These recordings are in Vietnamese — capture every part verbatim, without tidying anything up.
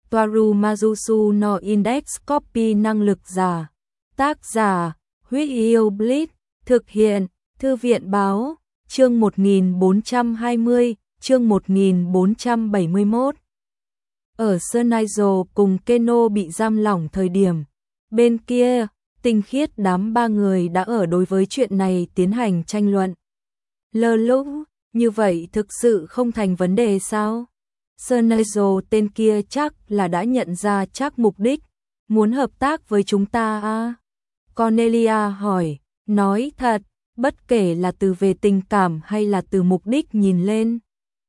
Toaru Majusu no Index Copy năng lực giả. Tác giả, Huyết Yêu Blitz, thực hiện, Thư viện báo, chương một nghìn bốn trăm hai mươi, chương một nghìn bốn trăm bảy mươi mốt. Ở Sunrise cùng Keno bị giam lỏng thời điểm, bên kia, Tinh Khiết đám ba người đã ở đối với chuyện này tiến hành tranh luận. Lơ lúc, như vậy thực sự không thành vấn đề sao? Sunrise tên kia chắc là đã nhận ra chắc mục đích, muốn hợp tác với chúng ta à? Cornelia hỏi, nói thật, bất kể là từ về tình cảm hay là từ mục đích nhìn lên.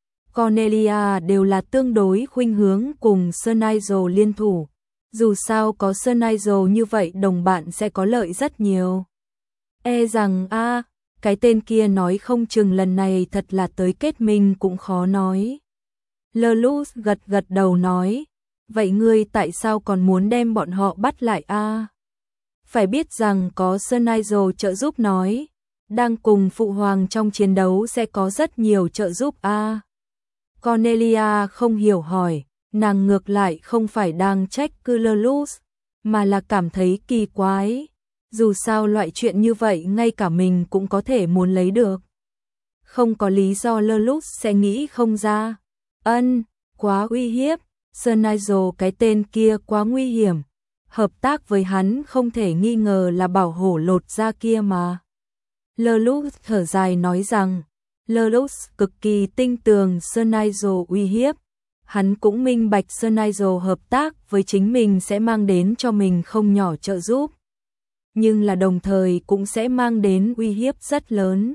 Cornelia đều là tương đối khuynh hướng cùng Sunrise liên thủ. Dù sao có Sunrise như vậy đồng bạn sẽ có lợi rất nhiều. E rằng a à, cái tên kia nói không chừng lần này thật là tới kết minh cũng khó nói. Lelus gật gật đầu nói, vậy ngươi tại sao còn muốn đem bọn họ bắt lại a? À? Phải biết rằng có Sunrise trợ giúp nói, đang cùng Phụ Hoàng trong chiến đấu sẽ có rất nhiều trợ giúp a. À? Cornelia không hiểu hỏi, nàng ngược lại không phải đang trách cứ Lelus, mà là cảm thấy kỳ quái. Dù sao loại chuyện như vậy ngay cả mình cũng có thể muốn lấy được. Không có lý do Lelus sẽ nghĩ không ra. Ân, quá uy hiếp, Sunrise cái tên kia quá nguy hiểm. Hợp tác với hắn không thể nghi ngờ là bảo hổ lột da kia mà. Lelus thở dài nói rằng, Lelus cực kỳ tinh tường Sunrise uy hiếp. Hắn cũng minh bạch Sunrise hợp tác với chính mình sẽ mang đến cho mình không nhỏ trợ giúp. Nhưng là đồng thời cũng sẽ mang đến uy hiếp rất lớn.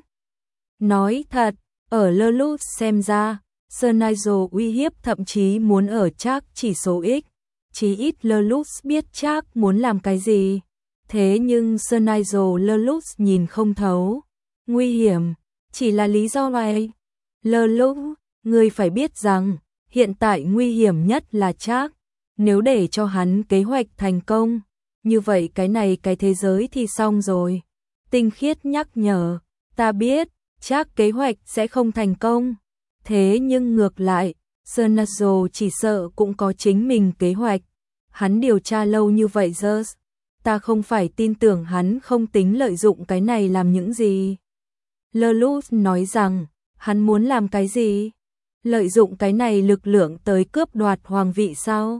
Nói thật, ở Lelus xem ra, Sunrise uy hiếp thậm chí muốn ở chắc chỉ số X. Chí ít Lelus biết chắc muốn làm cái gì. Thế nhưng Sunrise Lelus nhìn không thấu. Nguy hiểm, chỉ là lý do này. Lelus, ngươi phải biết rằng, hiện tại nguy hiểm nhất là chắc. Nếu để cho hắn kế hoạch thành công, như vậy cái này cái thế giới thì xong rồi. Tinh Khiết nhắc nhở, ta biết, chắc kế hoạch sẽ không thành công. Thế nhưng ngược lại, Sunrise chỉ sợ cũng có chính mình kế hoạch. Hắn điều tra lâu như vậy Zeus, ta không phải tin tưởng hắn không tính lợi dụng cái này làm những gì. Lelus nói rằng, hắn muốn làm cái gì? Lợi dụng cái này lực lượng tới cướp đoạt hoàng vị sao?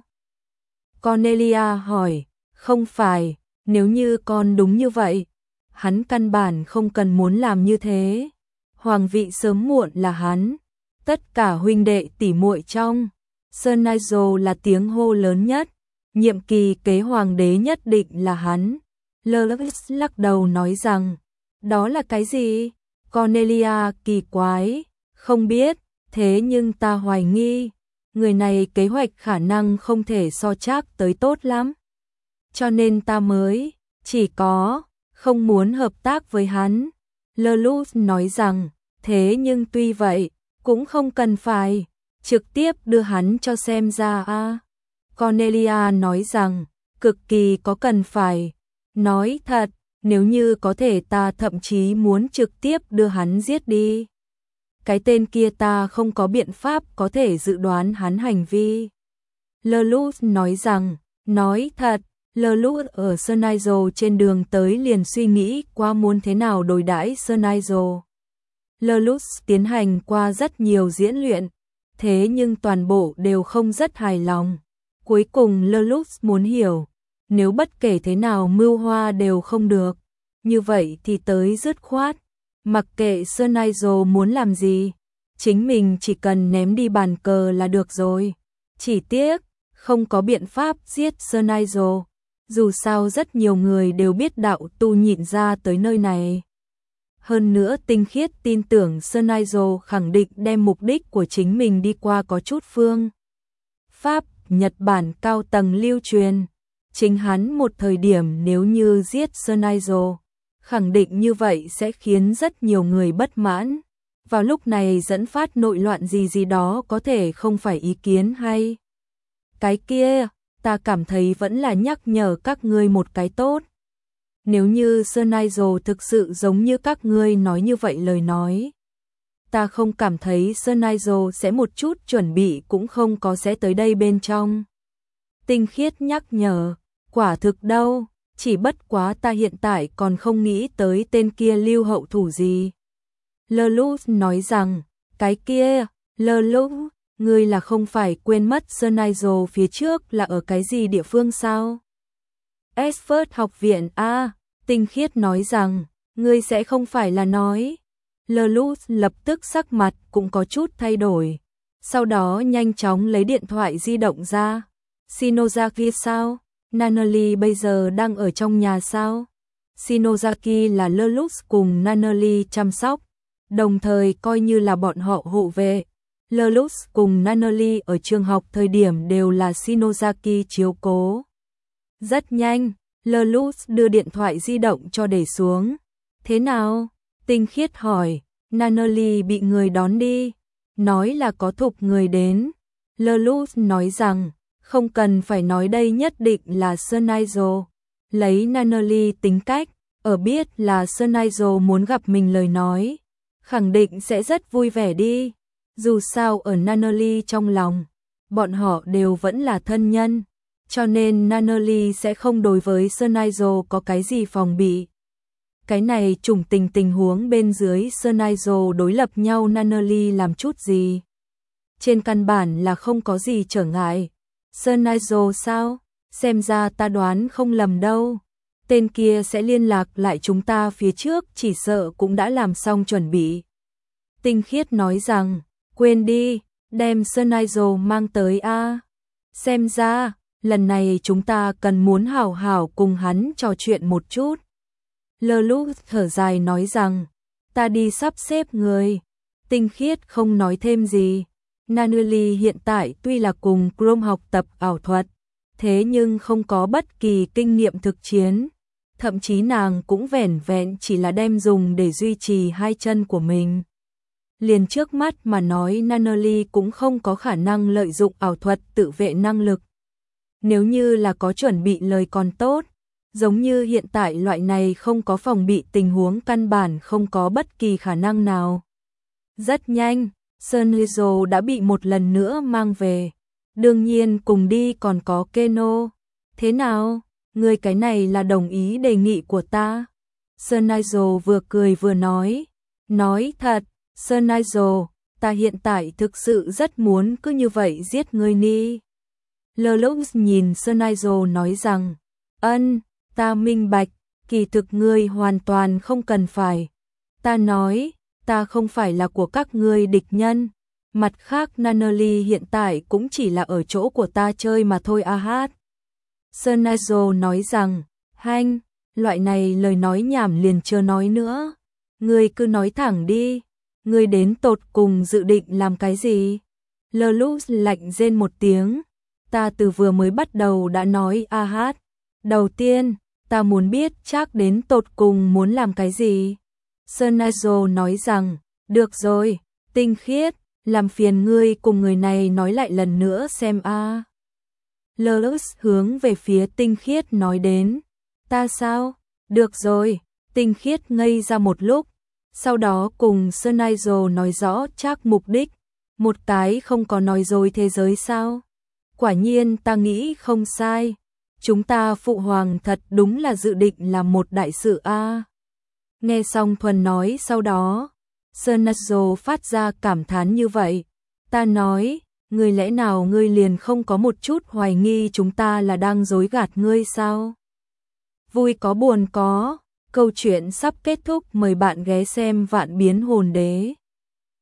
Cornelia hỏi, không phải, nếu như con đúng như vậy, hắn căn bản không cần muốn làm như thế. Hoàng vị sớm muộn là hắn, tất cả huynh đệ tỷ muội trong, Sunrise là tiếng hô lớn nhất, nhiệm kỳ kế hoàng đế nhất định là hắn. Lelus lắc đầu nói rằng, đó là cái gì? Cornelia kỳ quái, không biết, thế nhưng ta hoài nghi, người này kế hoạch khả năng không thể so chắc tới tốt lắm. Cho nên ta mới, chỉ có, không muốn hợp tác với hắn. Lelus nói rằng, thế nhưng tuy vậy, cũng không cần phải, trực tiếp đưa hắn cho xem ra a. Cornelia nói rằng, cực kỳ có cần phải. Nói thật, nếu như có thể ta thậm chí muốn trực tiếp đưa hắn giết đi. Cái tên kia ta không có biện pháp có thể dự đoán hắn hành vi. Lelus nói rằng, nói thật, Lelus ở Sunrise trên đường tới liền suy nghĩ qua muốn thế nào đối đãi Sunrise. Lelus tiến hành qua rất nhiều diễn luyện, thế nhưng toàn bộ đều không rất hài lòng. Cuối cùng Lelus muốn hiểu, nếu bất kể thế nào mưu hoa đều không được, như vậy thì tới dứt khoát. Mặc kệ Sunrise muốn làm gì, chính mình chỉ cần ném đi bàn cờ là được rồi. Chỉ tiếc, không có biện pháp giết Sunrise. Dù sao rất nhiều người đều biết đạo tu nhịn ra tới nơi này. Hơn nữa Tinh Khiết tin tưởng Sunrise khẳng định đem mục đích của chính mình đi qua có chút phương pháp Nhật Bản cao tầng lưu truyền. Chính hắn một thời điểm nếu như giết Sunrise, khẳng định như vậy sẽ khiến rất nhiều người bất mãn. Vào lúc này dẫn phát nội loạn gì gì đó có thể không phải ý kiến hay. Cái kia, ta cảm thấy vẫn là nhắc nhở các ngươi một cái tốt. Nếu như Sunrise thực sự giống như các ngươi nói như vậy lời nói, ta không cảm thấy Sunrise sẽ một chút chuẩn bị cũng không có sẽ tới đây bên trong. Tinh khiết nhắc nhở, quả thực đâu, chỉ bất quá ta hiện tại còn không nghĩ tới tên kia lưu hậu thủ gì. Lelouch nói rằng, cái kia, Lelouch, ngươi là không phải quên mất Sir Nigel phía trước là ở cái gì địa phương sao? Oxford học viện a, Tinh khiết nói rằng, ngươi sẽ không phải là nói. Lelouch lập tức sắc mặt cũng có chút thay đổi. Sau đó nhanh chóng lấy điện thoại di động ra. Shinozaki sao? Nunnally bây giờ đang ở trong nhà sao? Shinozaki là Lelouch cùng Nunnally chăm sóc, đồng thời coi như là bọn họ hộ vệ. Lelouch cùng Nunnally ở trường học thời điểm đều là Shinozaki chiếu cố. Rất nhanh, Lelouch đưa điện thoại di động cho để xuống. Thế nào? Tinh khiết hỏi. Nunnally bị người đón đi, nói là có thục người đến. Lelouch nói rằng, không cần phải nói đây nhất định là Sir Nigel. Lấy Nunnally tính cách, ở biết là Sir Nigel muốn gặp mình lời nói, khẳng định sẽ rất vui vẻ đi. Dù sao ở Nunnally trong lòng, bọn họ đều vẫn là thân nhân, cho nên Nunnally sẽ không đối với Sir Nigel có cái gì phòng bị. Cái này trùng tình tình huống bên dưới Sir Nigel đối lập nhau Nunnally làm chút gì. Trên căn bản là không có gì trở ngại. Sir Nigel sao? Xem ra ta đoán không lầm đâu. Tên kia sẽ liên lạc lại chúng ta phía trước, chỉ sợ cũng đã làm xong chuẩn bị. Tinh khiết nói rằng, quên đi, đem Sir Nigel mang tới a. Xem ra, lần này chúng ta cần muốn hảo hảo cùng hắn trò chuyện một chút. Lelouch thở dài nói rằng, ta đi sắp xếp người. Tinh khiết không nói thêm gì. Nunnally hiện tại tuy là cùng Chrome học tập ảo thuật, thế nhưng không có bất kỳ kinh nghiệm thực chiến. Thậm chí nàng cũng vẻn vẹn chỉ là đem dùng để duy trì hai chân của mình. Liền trước mắt mà nói Nunnally cũng không có khả năng lợi dụng ảo thuật tự vệ năng lực. Nếu như là có chuẩn bị lời còn tốt, giống như hiện tại loại này không có phòng bị tình huống căn bản không có bất kỳ khả năng nào. Rất nhanh, Sir Nigel đã bị một lần nữa mang về. Đương nhiên cùng đi còn có Keno. Thế nào? Ngươi cái này là đồng ý đề nghị của ta. Sir Nigel vừa cười vừa nói. Nói thật, Sir Nigel, ta hiện tại thực sự rất muốn cứ như vậy giết ngươi đi. Lelouch nhìn Sir Nigel nói rằng, ân, ta minh bạch, kỳ thực ngươi hoàn toàn không cần phải. Ta nói, ta không phải là của các ngươi địch nhân. Mặt khác Nunnally hiện tại cũng chỉ là ở chỗ của ta chơi mà thôi a hát. Sir Nigel nói rằng, hanh, loại này lời nói nhảm liền chưa nói nữa. Ngươi cứ nói thẳng đi, ngươi đến tột cùng dự định làm cái gì? Lelouch lạnh rên một tiếng, ta từ vừa mới bắt đầu đã nói a hát. Đầu tiên, ta muốn biết chắc đến tột cùng muốn làm cái gì? Sir Nigel nói rằng, được rồi, tinh khiết, làm phiền ngươi cùng người này nói lại lần nữa xem a. À. Lelouch hướng về phía tinh khiết nói đến, ta sao? Được rồi, tinh khiết ngây ra một lúc, sau đó cùng Sir Nigel nói rõ chắc mục đích, một cái không có nói dối thế giới sao? Quả nhiên ta nghĩ không sai, chúng ta phụ hoàng thật đúng là dự định làm một đại sự a. À. Nghe xong thuần nói sau đó, Sir Nigel phát ra cảm thán như vậy. Ta nói, ngươi lẽ nào ngươi liền không có một chút hoài nghi chúng ta là đang dối gạt ngươi sao? Vui có buồn có, câu chuyện sắp kết thúc, mời bạn ghé xem Vạn Biến Hồn Đế.